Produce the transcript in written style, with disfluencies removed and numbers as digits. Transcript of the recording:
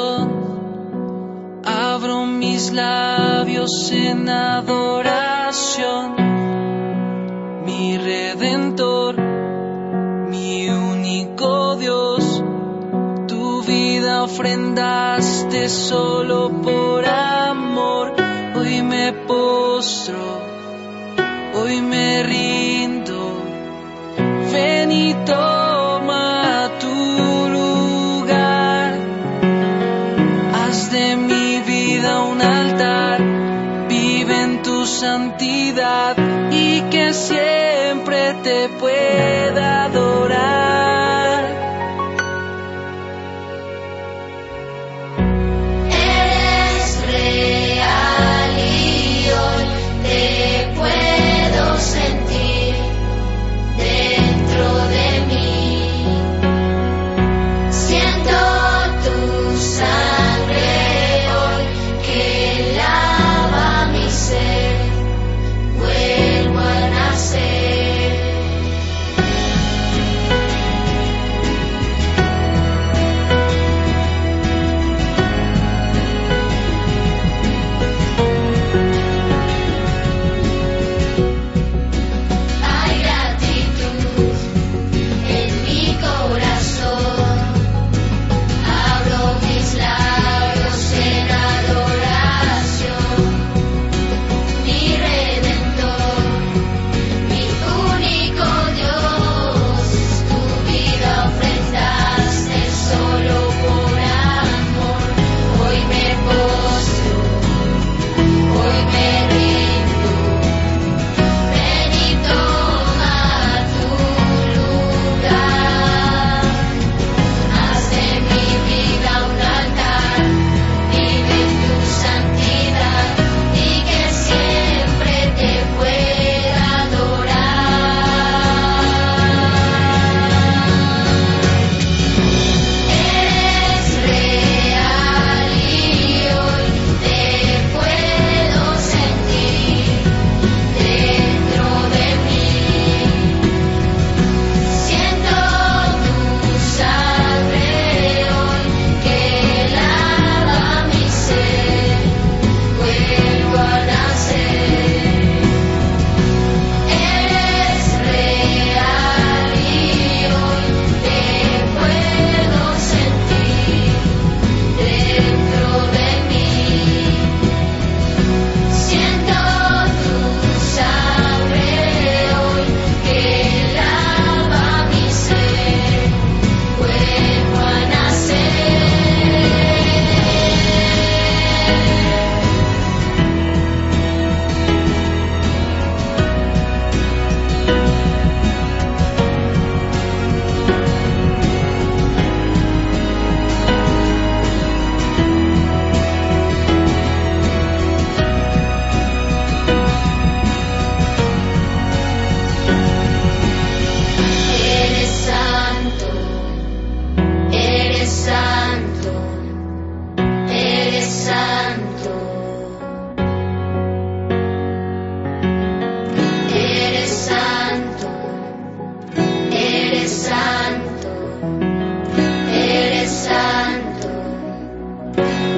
corazón, abro mis labios en adoración. Mi Redentor, mi único Dios, tu vida ofrendaste solo por amor. Hoy me postro, hoy me rindo, ven y toma tu lugar. Haz de mi vida un altar, vive en tu santidad y que siempre te pueda adorar. Eres real y hoy te puedo sentir dentro de mí. Siento tu sangre hoy que lava mi ser. Vuelvo a nacer. Hay gratitud en mi corazón. Abro mis labios en adoración. Mi Redentor, mi único Dios, tu vida ofrendaste solo por amor. Hoy me postro, hoy me rindo, ven y toma tu lugar. Haz de mi vida un altar, vive en tu santidad y que siempre te pueda adorar. Eres real y hoy te puedo sentir dentro de mí. Siento tu sangre hoy que lava mi ser. Vuelvo a nacer. Eres real y hoy te puedo sentir dentro de mí. Siento tu sangre hoy que lava mi ser. Vuelvo a nacer. Eres santo, eres santo, eres santo. Eres santo, eres santo, eres santo.